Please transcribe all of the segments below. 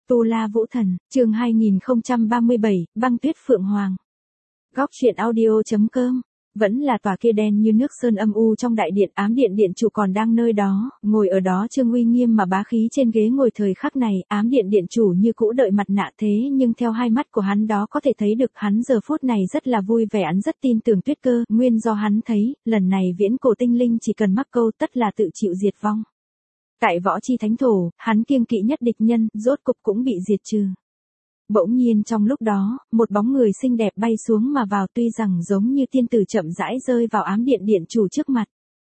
Tu La Vũ Thần, chương 2037, băng tuyết phượng hoàng. Góc truyện audio.com. Vẫn là tòa kia đen như nước sơn âm u trong đại điện, ám điện điện chủ còn đang nơi đó, ngồi ở đó trương uy nghiêm mà bá khí trên ghế ngồi. Thời khắc này, ám điện điện chủ như cũ đợi mặt nạ, thế nhưng theo hai mắt của hắn đó có thể thấy được hắn giờ phút này rất là vui vẻ, hắn rất tin tưởng Tuyết Cơ, nguyên do hắn thấy, lần này viễn cổ tinh linh chỉ cần mắc câu tất là tự chịu diệt vong. Tại võ chi thánh thổ, hắn kiêng kỵ nhất địch nhân, rốt cục cũng bị diệt trừ. Bỗng nhiên trong lúc đó, một bóng người xinh đẹp bay xuống mà vào, tuy rằng giống như tiên tử chậm rãi rơi vào ám điện điện chủ trước mặt.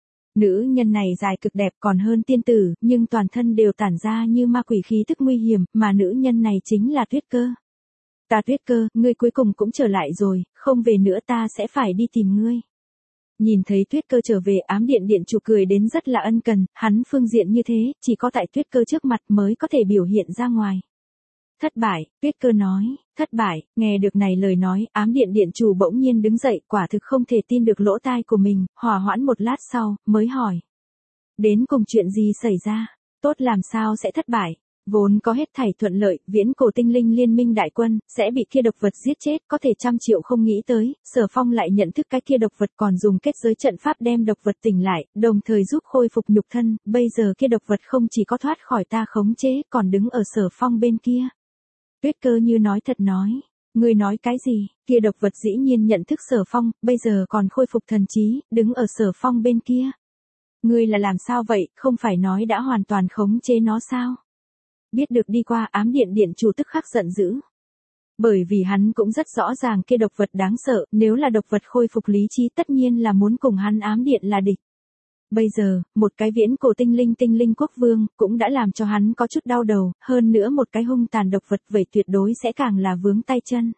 Nữ nhân này dài cực đẹp còn hơn tiên tử, nhưng toàn thân đều tản ra như ma quỷ khí tức nguy hiểm, mà nữ nhân này chính là Tuyết Cơ. Ta Tuyết Cơ, ngươi cuối cùng cũng trở lại rồi, không về nữa ta sẽ phải đi tìm ngươi. Nhìn thấy Tuyết Cơ trở về, ám điện điện chủ cười đến rất là ân cần, hắn phương diện như thế, chỉ có tại Tuyết Cơ trước mặt mới có thể biểu hiện ra ngoài. Thất bại, Tuyết Cơ nói, thất bại. Nghe được này lời nói, ám điện điện chủ bỗng nhiên đứng dậy, quả thực không thể tin được lỗ tai của mình, hòa hoãn một lát sau, mới hỏi. Đến cùng chuyện gì xảy ra? Tốt làm sao sẽ thất bại? Vốn có hết thảy thuận lợi, viễn cổ tinh linh liên minh đại quân, sẽ bị kia độc vật giết chết, có thể trăm triệu không nghĩ tới, Sở Phong lại nhận thức cái kia độc vật còn dùng kết giới trận pháp đem độc vật tỉnh lại, đồng thời giúp khôi phục nhục thân, bây giờ kia độc vật không chỉ có thoát khỏi ta khống chế, còn đứng ở Sở Phong bên kia. Tuyết Cơ như nói thật nói, ngươi nói cái gì, kia độc vật dĩ nhiên nhận thức Sở Phong, bây giờ còn khôi phục thần trí, đứng ở Sở Phong bên kia. Ngươi là làm sao vậy, không phải nói đã hoàn toàn khống chế nó sao? Biết được đi qua, ám điện điện chủ tức khắc giận dữ. Bởi vì hắn cũng rất rõ ràng kia độc vật đáng sợ, nếu là độc vật khôi phục lý trí tất nhiên là muốn cùng hắn ám điện là địch. Bây giờ, một cái viễn cổ tinh linh quốc vương, cũng đã làm cho hắn có chút đau đầu, hơn nữa một cái hung tàn độc vật vậy tuyệt đối sẽ càng là vướng tay chân.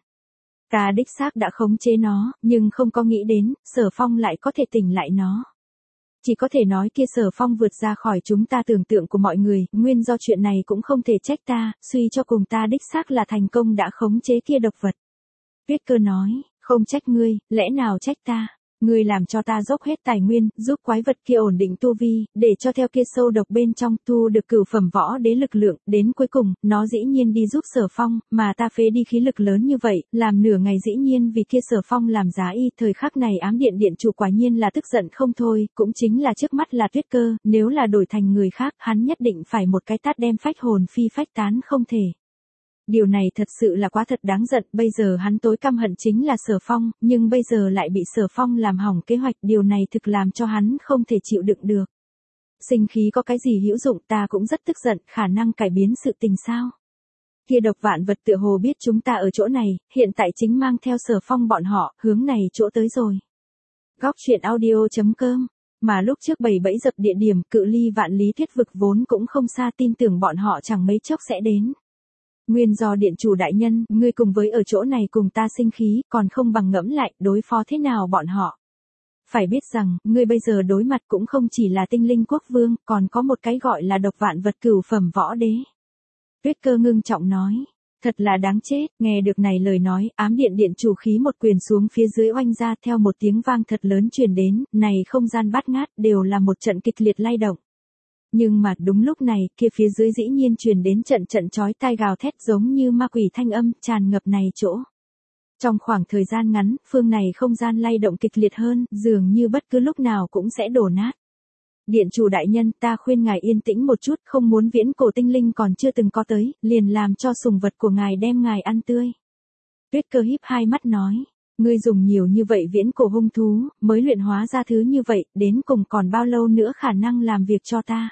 Ta đích xác đã khống chế nó, nhưng không có nghĩ đến, Sở Phong lại có thể tỉnh lại nó. Chỉ có thể nói kia Sở Phong vượt ra khỏi chúng ta tưởng tượng của mọi người, nguyên do chuyện này cũng không thể trách ta, suy cho cùng ta đích xác là thành công đã khống chế kia độc vật. Tuyết Cơ nói, không trách ngươi, lẽ nào trách ta? Ngươi làm cho ta dốc hết tài nguyên, giúp quái vật kia ổn định tu vi, để cho theo kia sâu độc bên trong thu được cửu phẩm võ đế lực lượng, đến cuối cùng, nó dĩ nhiên đi giúp Sở Phong, mà ta phế đi khí lực lớn như vậy, làm nửa ngày dĩ nhiên vì kia Sở Phong làm giá y. Thời khắc này ám điện điện chủ quả nhiên là tức giận không thôi, cũng chính là trước mắt là Tuyết Cơ, nếu là đổi thành người khác, hắn nhất định phải một cái tát đem phách hồn phi phách tán không thể. Điều này thật sự là quá thật đáng giận, bây giờ hắn tối căm hận chính là Sở Phong, nhưng bây giờ lại bị Sở Phong làm hỏng kế hoạch, điều này thực làm cho hắn không thể chịu đựng được. Sinh khí có cái gì hữu dụng, ta cũng rất tức giận, khả năng cải biến sự tình sao? Kia độc vạn vật tựa hồ biết chúng ta ở chỗ này, hiện tại chính mang theo Sở Phong bọn họ, hướng này chỗ tới rồi. Góc truyện audio.com. Mà lúc trước bày bẫy dập địa điểm, cự ly vạn lý thiết vực vốn cũng không xa, tin tưởng bọn họ chẳng mấy chốc sẽ đến. Nguyên do điện chủ đại nhân, ngươi cùng với ở chỗ này cùng ta sinh khí, còn không bằng ngẫm lại, đối phó thế nào bọn họ. Phải biết rằng, ngươi bây giờ đối mặt cũng không chỉ là tinh linh quốc vương, còn có một cái gọi là độc vạn vật cửu phẩm võ đế. Tuyết Cơ ngưng trọng nói, thật là đáng chết. Nghe được này lời nói, ám điện điện chủ khí một quyền xuống phía dưới oanh ra, theo một tiếng vang thật lớn truyền đến, này không gian bát ngát, đều là một trận kịch liệt lay động. Nhưng mà đúng lúc này, kia phía dưới dĩ nhiên truyền đến trận chói tai gào thét giống như ma quỷ thanh âm, tràn ngập này chỗ. Trong khoảng thời gian ngắn, phương này không gian lay động kịch liệt hơn, dường như bất cứ lúc nào cũng sẽ đổ nát. Điện chủ đại nhân, ta khuyên ngài yên tĩnh một chút, không muốn viễn cổ tinh linh còn chưa từng có tới, liền làm cho sùng vật của ngài đem ngài ăn tươi. Tuyết Cơ híp hai mắt nói, ngươi dùng nhiều như vậy viễn cổ hung thú, mới luyện hóa ra thứ như vậy, đến cùng còn bao lâu nữa khả năng làm việc cho ta?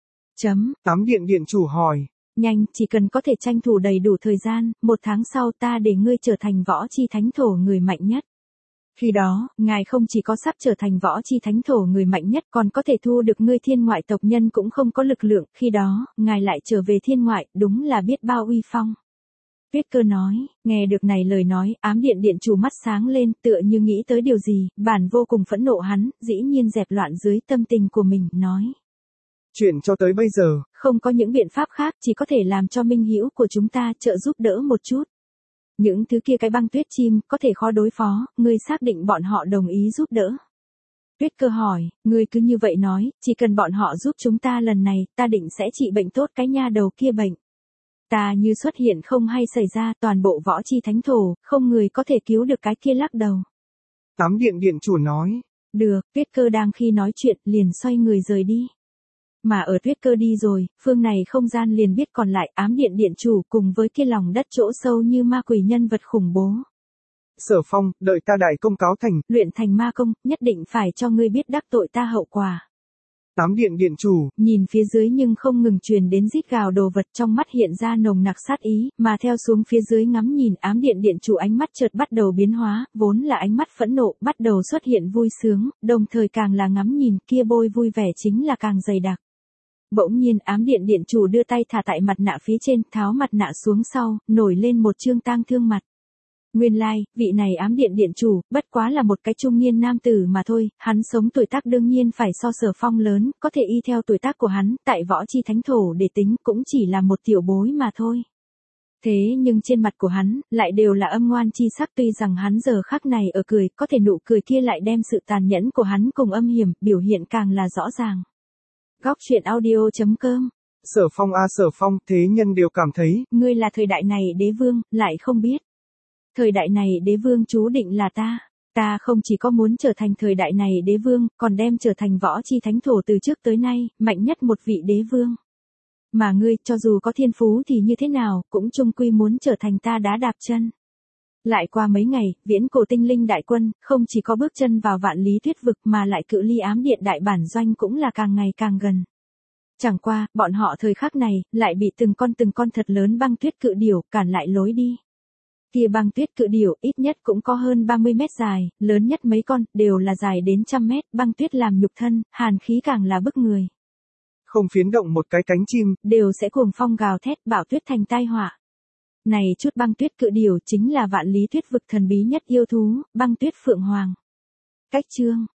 Ám điện điện chủ hỏi. Nhanh, chỉ cần có thể tranh thủ đầy đủ thời gian, 1 tháng sau ta để ngươi trở thành võ chi thánh thổ người mạnh nhất. Khi đó, ngài không chỉ có sắp trở thành võ chi thánh thổ người mạnh nhất, còn có thể thu được ngươi thiên ngoại tộc nhân cũng không có lực lượng, khi đó, ngài lại trở về thiên ngoại, đúng là biết bao uy phong. Tuyết Cơ nói, nghe được này lời nói, ám điện điện chủ mắt sáng lên, tựa như nghĩ tới điều gì, bản vô cùng phẫn nộ hắn, dĩ nhiên dẹp loạn dưới tâm tình của mình, nói. Chuyện cho tới bây giờ, không có những biện pháp khác, chỉ có thể làm cho minh hữu của chúng ta trợ giúp đỡ một chút. Những thứ kia cái băng tuyết chim, có thể khó đối phó, ngươi xác định bọn họ đồng ý giúp đỡ. Tuyết Cơ hỏi, ngươi cứ như vậy nói, chỉ cần bọn họ giúp chúng ta lần này, ta định sẽ trị bệnh tốt cái nha đầu kia bệnh. Ta như xuất hiện không hay xảy ra, toàn bộ võ chi thánh thổ, không người có thể cứu được cái kia lắc đầu. Ám điện điện chủ nói. Được, Tuyết Cơ đang khi nói chuyện, liền xoay người rời đi. Mà ở Tuyết Cơ đi rồi, phương này không gian liền biết còn lại ám điện điện chủ cùng với kia lòng đất chỗ sâu như ma quỷ nhân vật khủng bố. Sở Phong, đợi ta đại công cáo thành, luyện thành ma công, nhất định phải cho ngươi biết đắc tội ta hậu quả. Ám điện điện chủ, Nhìn phía dưới nhưng không ngừng truyền đến rít gào đồ vật, trong mắt hiện ra nồng nặc sát ý, mà theo xuống phía dưới ngắm nhìn ám điện điện chủ, ánh mắt chợt bắt đầu biến hóa, vốn là ánh mắt phẫn nộ, bắt đầu xuất hiện vui sướng, đồng thời càng là ngắm nhìn kia bôi vui vẻ chính là càng dày đặc. Bỗng nhiên ám điện điện chủ đưa tay thả tại mặt nạ phía trên, tháo mặt nạ xuống sau, nổi lên một trương tang thương mặt. Nguyên lai, vị này ám điện điện chủ, bất quá là một cái trung niên nam tử mà thôi, hắn sống tuổi tác đương nhiên phải so Sở Phong lớn, có thể y theo tuổi tác của hắn, tại võ chi thánh thổ để tính cũng chỉ là một tiểu bối mà thôi. Thế nhưng trên mặt của hắn, lại đều là âm ngoan chi sắc, tuy rằng hắn giờ khắc này ở cười, có thể nụ cười kia lại đem sự tàn nhẫn của hắn cùng âm hiểm, biểu hiện càng là rõ ràng. Góc truyện audio.com. Sở Phong a Sở Phong, thế nhân đều cảm thấy, ngươi là thời đại này đế vương, lại không biết. Thời đại này đế vương chú định là ta. Ta không chỉ có muốn trở thành thời đại này đế vương, còn đem trở thành võ chi thánh thổ từ trước tới nay, mạnh nhất một vị đế vương. Mà ngươi, cho dù có thiên phú thì như thế nào, cũng chung quy muốn trở thành ta đá đạp chân. Lại qua mấy ngày, viễn cổ tinh linh đại quân, không chỉ có bước chân vào vạn lý tuyết vực mà lại cự ly ám điện đại bản doanh cũng là càng ngày càng gần. Chẳng qua, bọn họ thời khắc này, lại bị từng con thật lớn băng tuyết cự điểu cản lại lối đi. Kia băng tuyết cự điểu ít nhất cũng có hơn 30 mét dài, lớn nhất mấy con, đều là dài đến 100 mét, băng tuyết làm nhục thân, hàn khí càng là bức người. Không phiến động một cái cánh chim, đều sẽ cuồng phong gào thét, bão tuyết thành tai họa. Này chút băng tuyết cự điểu chính là vạn lý tuyết vực thần bí nhất yêu thú, băng tuyết phượng hoàng. Cách chương